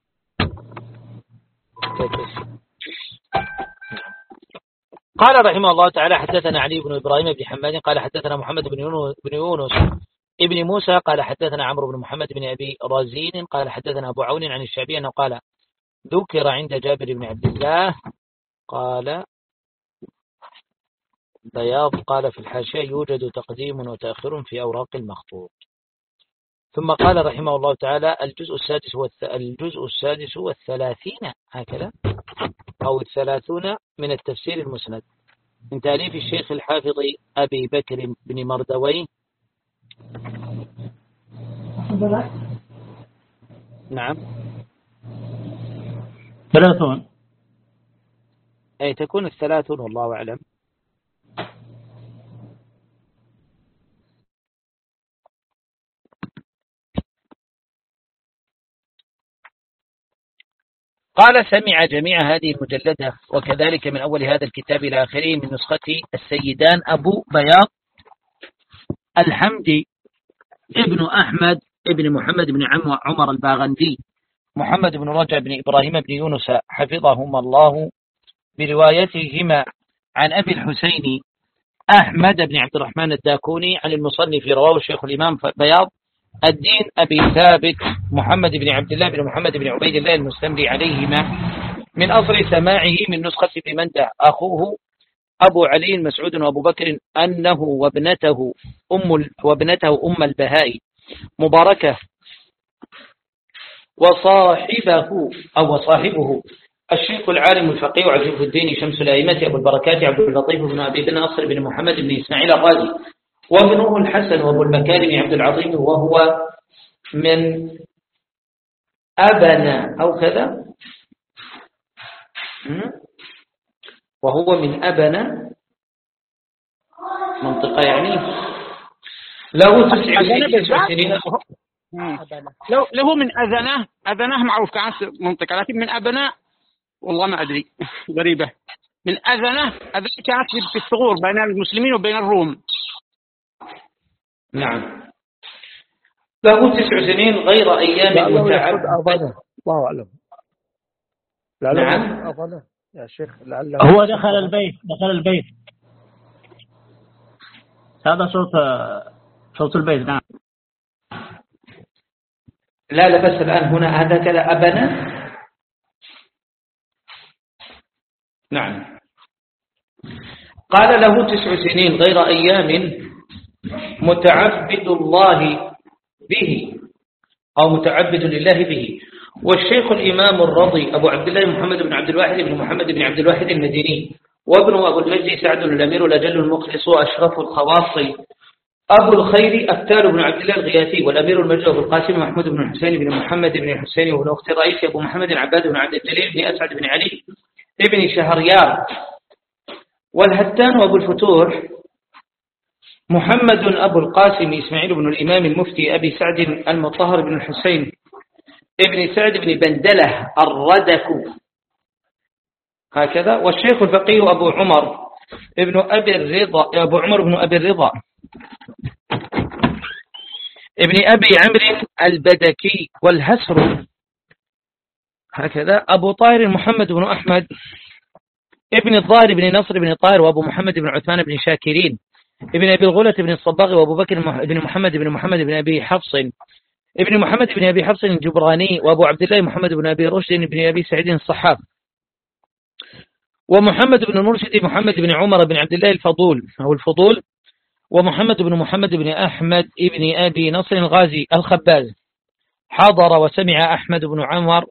قال رحمه الله تعالى حدثنا علي بن إبراهيم بن حماد قال حدثنا محمد بن يونس ابن موسى قال حدثنا عمرو بن محمد بن أبي رزين قال حدثنا أبو عون عن الشعبي أنه قال ذكر عند جابر بن عبد الله قال بياض قال في الحاشية يوجد تقديم وتأخير في أوراق المخطوط. ثم قال رحمه الله تعالى الجزء السادس والث... الجزء السادس والثلاثين هكذا أو الثلاثون من التفسير المسند من تأليف الشيخ الحافظ أبي بكر بن مردوي. نعم ثلاثون أي تكون الثلاثون والله أعلم. قال سمع جميع هذه المجلدة وكذلك من أول هذا الكتاب إلى آخره من نسخة السيدان أبو بياض الحمدي ابن أحمد ابن محمد بن عمر الباغندي محمد بن رجع بن إبراهيم بن يونس حفظهما الله بروايتهما عن أبي الحسين أحمد بن عبد الرحمن الداكوني عن المصنف رواه الشيخ الإمام بياض الدين أبي ثابت محمد بن عبد الله بن محمد بن عبيد الله المستملي عليهما من أصل سماعه من نسخة ابن منده أخوه أبو علي مسعود وأبو بكر أنه وابنته أم وابنته أم البهاء مباركة وصاحبه أو وصاحبه الشيخ العالم الفقيه عفيف الدين شمس الأئمة أبو البركات عبد اللطيف بن أبي بن نصر بن محمد بن إسماعيل الرازي، وابنه الحسن وابو المكارم عبد العظيم، وهو من أبنى أو كذا وهو من أبنى منطقة يعني له تسع سنين. لو له من أذنه، أذنه معروف كانت منطقة، لكن من أبناء والله ما أدري، غريبة. من أذنه، أذنه كانت في الثغور بين المسلمين وبين الروم. نعم. له تسع سنين غير أيام متعب. الله أعلم. نعم. أظنه يا شيخ لعله هو دخل البيت دخل البيت هذا صوت صوت البيت. نعم. لا لا بس الآن هنا هذا كذا أبنا. نعم. قال له تسع سنين غير أيام متعبد الله به أو متعبد لله به. والشيخ الإمام الرضي أبو عبد الله محمد بن عبد الواحد بن محمد بن عبد الواحد المديني، وابنه أبو المجد سعد الأمير الأجل المخلص وأشرف الخواص أبو الخير أفتار بن عبد الله الغياثي، والأمير المجد أبو القاسم محمود بن الحسين بن محمد بن الحسين، والأخت الرئيس أبو محمد عباد بن عبد الجليل بن أسعد بن علي ابن شهريار، والهتان وأبو الفتوح محمد أبو القاسم إسماعيل بن الإمام المفتي أبي سعد المطهر بن الحسين ابن سعد بن بندلة الردك هكذا. والشيخ الفقيه أبو عمر ابن أبي الرضا أبو عمر بن أبي الرضا ابن أبي عمرو البدكي. والهسر هكذا أبو طاهر محمد بن أحمد ابن الظاهر بن نصر بن طاهر، وأبو محمد بن عثمان بن شاكرين ابن أبي الغولة بن الصباغ، وأبو بكر بن محمد بن محمد بن أبي حفص ابن محمد بن أبي حفص الجبراني، وأبو عبد الله محمد بن أبي رشد بن أبي سعيد الصحاب، ومحمد بن المرشد محمد بن عمر بن عبد الله الفضول أو الفضول، ومحمد بن محمد بن أحمد ابن أبي نصر الغازي الخباز. حضر وسمع أحمد بن عمر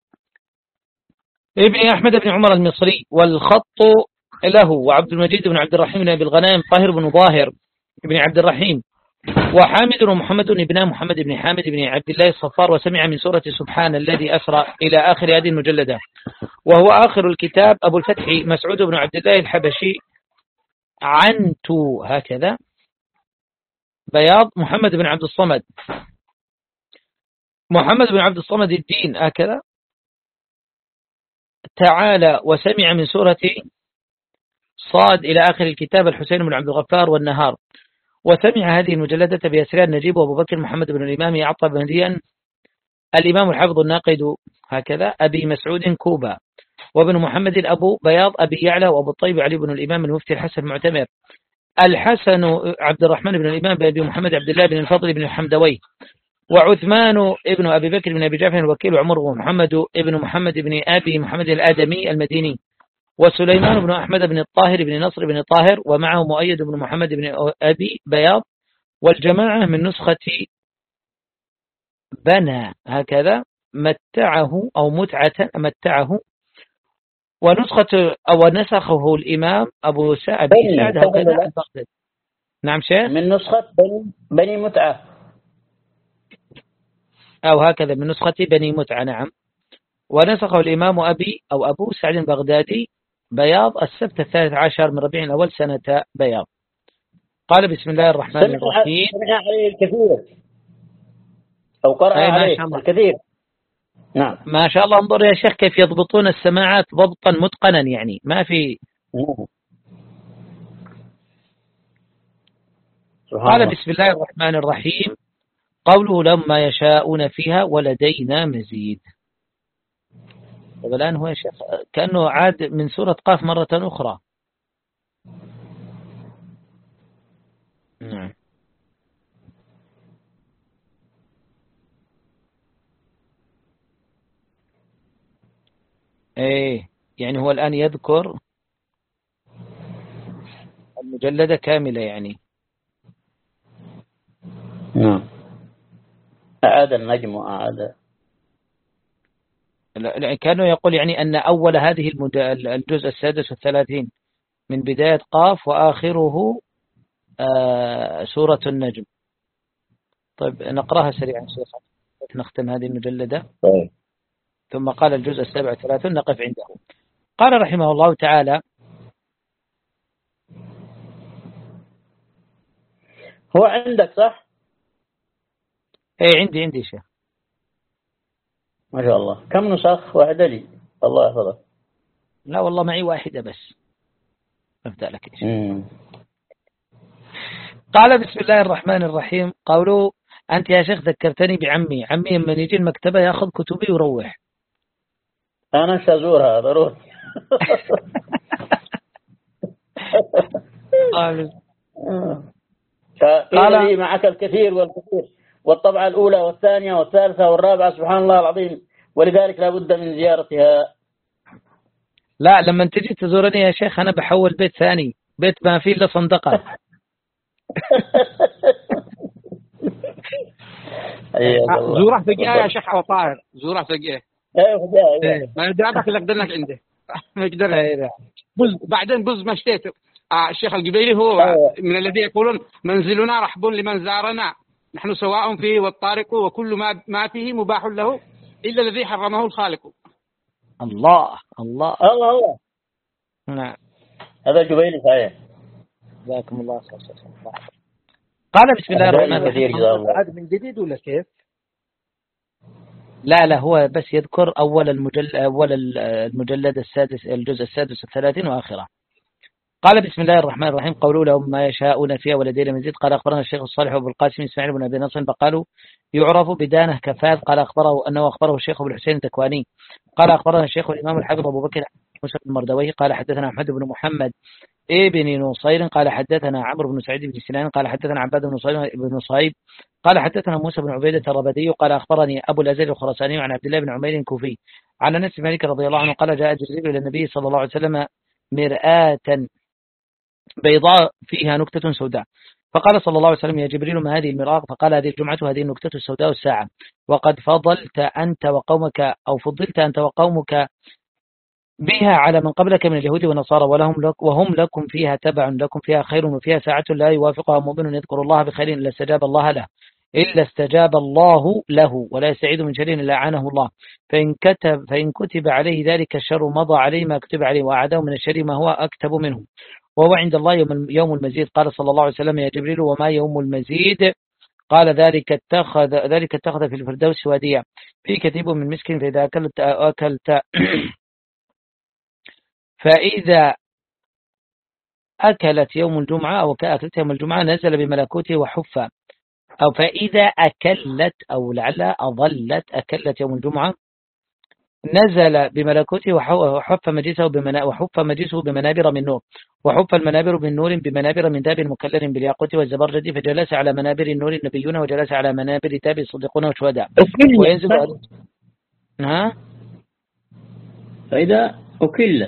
ابن أحمد بن عمر المصري، والخط له، وعبد المجيد بن عبد الرحيم بن أبي الغنام طاهر بن ظاهر بن عبد الرحيم، وحامد ومحمد بن محمد بن حامد بن عبد الله الصفار، وسمع من سورة سبحان الذي أسرى إلى آخر هذه المجلدة. وهو آخر الكتاب أبو الفتح مسعود بن عبد الله الحبشي عنت هكذا بياض محمد بن عبد الصمد محمد بن عبد الصمد الدين هكذا تعالى، وسمع من سورة صاد إلى آخر الكتاب الحسين بن عبد الغفار والنهار. وسمع هذه المجلدة بيسرها النجيب وأبو بكر محمد بن الإمام يعطى بنديا الإمام الحافظ الناقد هكذا أبي مسعود كوبا، وابن محمد أبو بياض أبي يعلى، وأبو الطيب علي بن الإمام المفتي الحسن المعتمر، الحسن عبد الرحمن بن الإمام بأبي محمد عبد الله بن الفضل بن الحمدوي، وعثمان ابن أبي بكر بن أبي جعفر الوكيل، وعمر ومحمد ابن محمد بن أبي محمد الآدمي المديني، وسليمان بن أحمد بن الطاهر بن نصر بن طاهر، ومعه مؤيد بن محمد بن أبي بياض. والجماعة من نسخة بنى هكذا متعه أو متعة متعه، ونسخة أو نسخه الإمام أبو سعد سعد هكذا. نعم شيخ. من نسخة بني, بني متعة أو هكذا من نسخة بني متعة. نعم. ونسخه الإمام أبي أو أبو سعد البغدادي بياض السبت الثالث عشر من ربيع الأول سنة بياض. قال بسم الله الرحمن الرحيم. سمع عليه الكثير أو قرأ عليه الكثير. نعم ما شاء الله. انظر يا شيخ كيف يضبطون السماعات ضبطا متقنا، يعني ما في. قال بسم الله الرحمن الرحيم. قوله لما يشاءون فيها ولدينا مزيد. طب الآن هو يا شيخ كأنه عاد من سورة قاف مرة أخرى. نعم. ايه يعني هو الآن يذكر المجلدة كاملة يعني. نعم. أعاد النجم وأعاد كانوا يقول يعني أن أول هذه الجزء السادس والثلاثين من بداية قاف وآخره آه سورة النجم. طيب نقرأها سريعا شيخ نختم هذه المجلدة. طيب. ثم قال الجزء السابع والثلاثون نقف عنده. قال رحمه الله تعالى: هو عندك صح؟ ايه عندي عندي شيخ. ما شاء الله. كم نسخ؟ واحدة لي الله يحفظك. لا والله معي واحدة بس. أبدأ لك إيش. قال: بسم الله الرحمن الرحيم. قولوا: أنت يا شيخ ذكرتني بعمي. عمي لما يجي المكتبة يأخذ كتبي ويروح. أنا سأزورها ضروري. قال قال لي معك الكثير والكثير، والطبعة الأولى والثانية والثالثة والرابعة سبحان الله العظيم، ولذلك لا بد من زيارتها. لا لما تجي تزورني يا شيخ أنا بحول بيت ثاني، بيت ما فيه إلا صندقة. زوره فجأة يا شيخ أو طاهر، زوره فجأة. ايوه فجأة. ما يدرك اللي قدرنك عنده. ما يقدر. بز بعدين بز ما اشتيت. آه الشيخ الجبيلي هو أيوة. من الذي يقولون منزلنا رحب لمن زارنا، نحن سواء فيه والطارق وكل ما ما فيه مباح له إلا الذي حرمه الخالق. الله الله الله الله. نعم هذا جبيلي صحيح. جزاكم الله خير. قال: بسم الله الرحمن الرحيم. هذا من جديد ولا كيف؟ لا لا هو بس يذكر أول المجلد أول المجلد السادس الجزء السادس والثلاثين وآخره. قال: بسم الله الرحمن الرحيم. قولوا لهم ما يشاءون فيها ولدينا مزيد. قال: أخبرنا الشيخ الصالح أبو القاسم إسماعيل بن أبي نصر فقالوا يعرف بدانه كفاذ. قال: أخبره أنه أخبره الشيخ أبو الحسين التكواني. قال: أخبرنا الشيخ الإمام الحافظ أبو بكر موسى المردوي قال: حدثنا أحمد بن محمد ابن نصير قال: حدثنا عمرو بن سعيد بن سنان قال: حدثنا عباد بن نصير بن صهيب قال: حدثنا موسى بن عبيدة الربدي قال: أخبرني أبو الأزهر الخراساني عن عبد الله بن عمير الكوفي عن أنس بن مالك رضي الله عنه قال: جاء جبريل إلى النبي صلى الله عليه وسلم مرآة بيضاء فيها نكتة سوداء، فقال صلى الله عليه وسلم: يا جبريل ما هذه المرآة؟ فقال: هذه الجمعة هذه النكتة السوداء الساعة، وقد فضلت أنت وقومك أو فضلت أنت وقومك بها على من قبلك من اليهود والنصارى، ولهم لك وهم لكم فيها تبع، لكم فيها خير وفيها ساعة لا يوافقها مؤمن يذكر الله بخير إلا استجاب الله له إلا استجاب الله له ولا يستعيذ من شر إلا أعانه الله، فإن كتب فإن كتب عليه ذلك الشر مضى عليه ما كتب عليه وأعاده من الشر ما هو أكتب منه، وهو عند الله يوم يوم المزيد. قال صلى الله عليه وسلم: يا جبريل وما يوم المزيد؟ قال: ذلك اتخذ ذلك اتخذ في الفردوس واديا في كتيب من مسك، فإذا أكلت أكلت فإذا أكلت يوم الجمعة أو كأكلت يوم الجمعة نزل بملكوته وحف، أو فإذا أكلت أو لعل أظلت أكلت يوم الجمعة نزل بملكوته وحف مجلسه وحف مجلسه بمنابر من نور، وحف المنابر من نور بمنابر من داب مكلل بالياقوت والزبرجد، فجلس على منابر النور النبيون وجلس على منابر داب الصديقون والشهداء. وينزل ها فإذا أكلت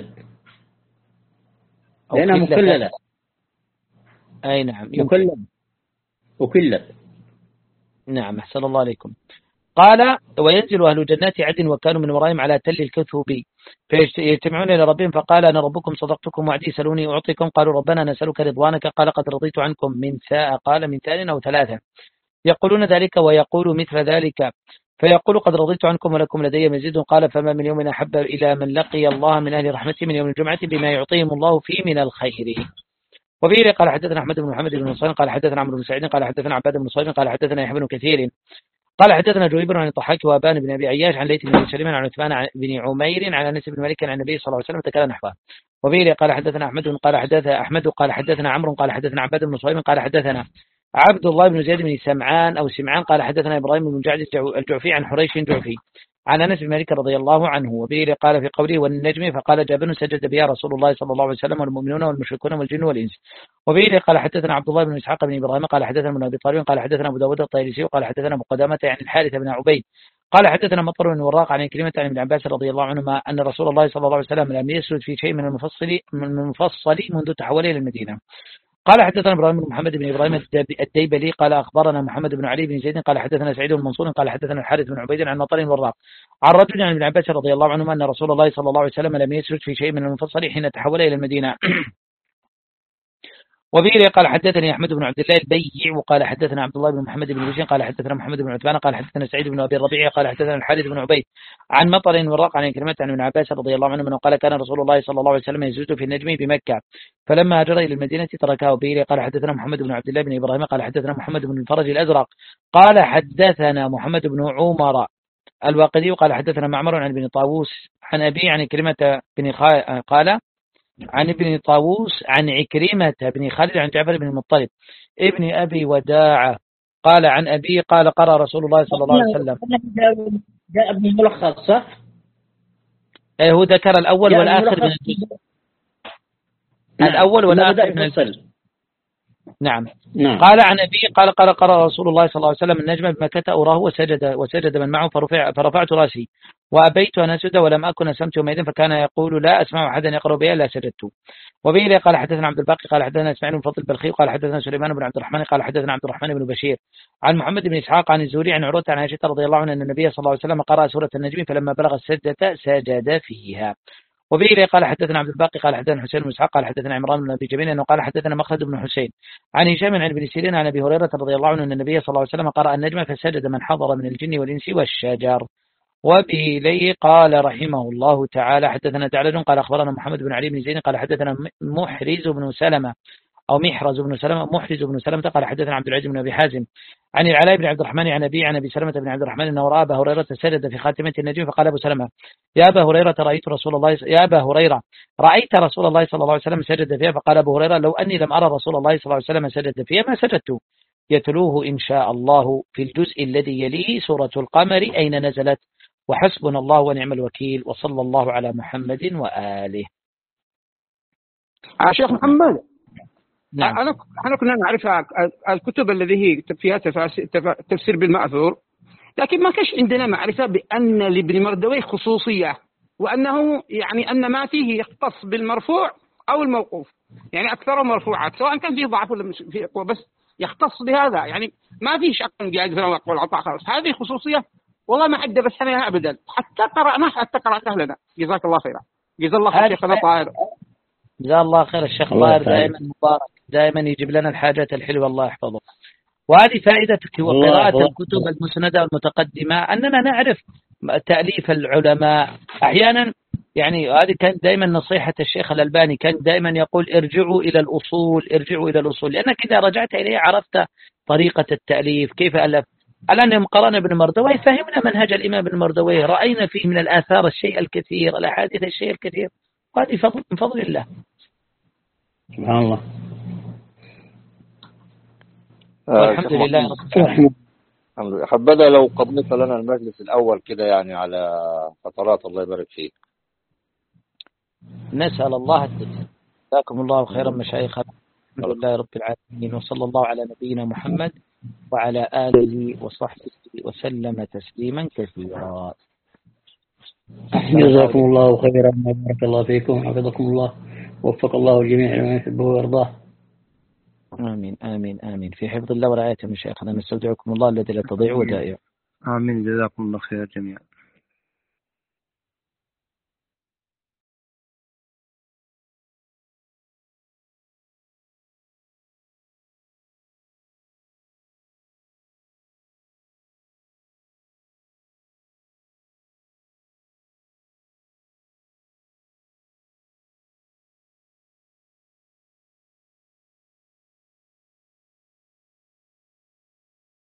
لأنها مكللة. أي نعم مكللة أكلت. نعم أحسن الله عليكم. قال: وينزل أهل جنات عدن وكانوا من ورائهم على تل الكثب فيجتمعون إلى ربهم فقال: أنا ربكم صدقتكم وعدي سلوني أعطيكم. قالوا: ربنا نسألك رضوانك. قال: قد رضيت عنكم من ثاء قال من ثان أو ثلاثة يقولون ذلك ويقول مثل ذلك، فيقول: قد رضيت عنكم ولكم لدي مزيد. قال: فما من يوم أحب إلى من لقي الله من أهل رحمته من يوم الجمعة بما يعطيهم الله فيه من الخير. وفيه قال: حدثنا أحمد بن محمد بن نصير قال: حدثنا عمرو بن سعيد قال: حدثنا عباد بن صالح قال: حدثنا يحيى بن كثير قال: حدثنا جويبر عن الضحاك وابان بن أبي عياش عن ليث بن سليمان عن عثمان بن عمير عن أنس بن مالك عن النبي صلى الله عليه وسلم تكلم نحوه. وفيه قال: حدثنا أحمد قال: حدث أحمد قال: حدثنا عمرو قال: حدثنا عباد بن صالح قال: حدثنا عبد الله بن زيد بن سمعان أو سمعان قال: حدثنا إبراهيم بن جعد الجعفي عن حريش جعفي عن أنس بن مالك رضي الله عنه. وبه قال في قوله: والنجم فقال جابر: سجد بها رسول الله صلى الله عليه وسلم والمؤمنون والمشركون والجن والإنس. وبه قال: حدثنا عبد الله بن إسحاق بن إبراهيم قال: حدثنا من أبي طالب قال: حدثنا أبو داود الطيالسي قال: حدثنا أبو قدامة عن الحارث بن عبيد قال: حدثنا مطر بن وراق عن كلمة عن ابن عباس رضي الله عنهما أن رسول الله صلى الله عليه وسلم لم يسجد في شيء من المفصل من المفصل منذ تحوله إلى المدينة. قال حدثنا إبراهيم بن محمد بن إبراهيم الديبلي قال أخبرنا محمد بن علي بن زيد قال حدثنا سعيد بن منصور قال حدثنا الحارث بن عبيد عن مطر والراق عن رجل عن ابن عباس رضي الله عنهما أن رسول الله صلى الله عليه وسلم لم يسرد في شيء من المفصل حين تحول إلى المدينة. وبه قال حدثني أحمد بن عبد الله البيع وقال حدثنا عبد الله بن محمد بن بشير قال حدثنا محمد بن عتبان قال حدثنا سعيد بن أبي الربيع قال حدثنا الحارث بن عبيد عن مطر والراق عن كلمات عن ابن عباس رضي الله عنه قال كان رسول الله صلى الله عليه وسلم يزود في النجم بمكة فلما هاجر إلى المدينة تركه. وبه قال حدثنا محمد بن عبد الله بن إبراهيم قال حدثنا محمد بن الفرج الأزرق قال حدثنا محمد بن عمر الواقدي قال حدثنا معمر عن ابن طاووس عن أبي عن كلمة بن خا... قال عن ابن طاووس عن عكرمة بن خالد عن جعفر بن المطلب ابن أبي وداعة قال عن أبي قال قرأ رسول الله صلى الله عليه وسلم. جاء ابن ملخص صح؟ ايه هو ذكر الأول والآخر من الجزء. الأول والآخر من الجزء. نعم. نعم. قال عن أبي قال قال قرأ رسول الله صلى الله عليه وسلم النجم بمكة أراه وسجد وسجد من معه فرفع فرفعت رأسي وأبيت أن أسجد ولم أكن أسمت يومئذ فكان يقول لا أسمع أحدا يقرأ بها لا سجدت. وبه قال حدثنا عبد الباقي قال حدثنا إسماعيل بن فضل البلخي قال حدثنا سليمان بن عبد الرحمن قال حدثنا عبد الرحمن بن بشير عن محمد بن إسحاق عن الزهري عن عروة عن عائشة رضي الله عنها أن النبي صلى الله عليه وسلم قرأ سورة النجم فلما بلغ السجدة سجد فيها. وبه قال حدثنا عبد الباقي قال حدثنا حسين بن إسحاق قال حدثنا عمران بن أبي جميل أنه قال حدثنا مخلد بن حسين عن هشام عن ابن سيرين عن أبي هريرة رضي الله عنه أن النبي صلى الله عليه وسلم قرأ النجم فسجد من حضر من الجن والإنس والشجر. وبه لي قال رحمه الله تعالى حدثنا تعالج قال أخبرنا محمد بن علي بن زين قال حدثنا محرز بن سلمة أو محرز بن سلمة محرز بن سلمة قال حدثنا عبد العزيز بن أبي حازم عن العلاء بن عبد الرحمن عن أبي عن أبي سلمة بن عبد الرحمن أنه رأى أبا هريرة سجد في خاتمة النجم فقال أبو سلمة يا أبا هريرة رأيت رسول الله يا أبا هريرة رأيت رسول الله صلى الله عليه وسلم سجد فيها فقال أبو هريرة لو أني لم أرى رسول الله صلى الله عليه وسلم سجد فيها ما سجدت يتلوه إن شاء الله في الجزء الذي يليه سورة القمر أين نزلت وحسبنا الله ونعم الوكيل وصلى الله على محمد وآله. يا شيخ محمد نعم. أنا أنا كنا نعرف الكتب التي هي فيها تفسير بالمأثور لكن ما كانش عندنا معرفة بأن لابن مردويه خصوصية وأنه يعني أن ما فيه يختص بالمرفوع أو الموقوف يعني أكثر مرفوعات سواء كان فيه ضعف ولا فيه قوة بس يختص بهذا يعني ما فيش أقل جائز والعطاء خلاص هذه خصوصية والله ما حد بس عليها أبدا حتى قرأنا حتى قرأتها لنا جزاك الله خيرا. جزا الله خير شيخنا طاهر. جزا الله خير الشيخ طاهر دائما مبارك دائما يجيب لنا الحاجات الحلوة الله يحفظه. وهذه فائدة قراءة الكتب المسندة والمتقدمة أننا نعرف تأليف العلماء أحيانا يعني هذه كان دائما نصيحة الشيخ الألباني كان دائما يقول ارجعوا إلى الأصول ارجعوا إلى الأصول لأنك إذا رجعت إليه عرفت طريقة التأليف كيف ألف. الآن يوم قرأنا ابن مردويه فهمنا منهج الإمام ابن مردويه رأينا فيه من الآثار الشيء الكثير الأحاديث الشيء الكثير وهذه فضل من فضل الله سبحان الله. والحمد لله رب العالمين. حبذا لو قضيت لنا المجلس الأول كده يعني على فترات الله يبارك فيك. نسأل الله التوفيق. جزاكم الله خيرا مشايخنا. الحمد لله رب العالمين وصلى الله على نبينا محمد وعلى آله وصحبه وسلم تسليما كثيرا. جزاكم الله خيرا بارك الله فيكم حفظكم الله وفق الله الجميع لما يحبه ويرضاه. آمين آمين آمين في حفظ الله ورعايته من شيخنا نستودعكم الله الذي لا تضيع ودائع. آمين جزاكم الله خير جميعا.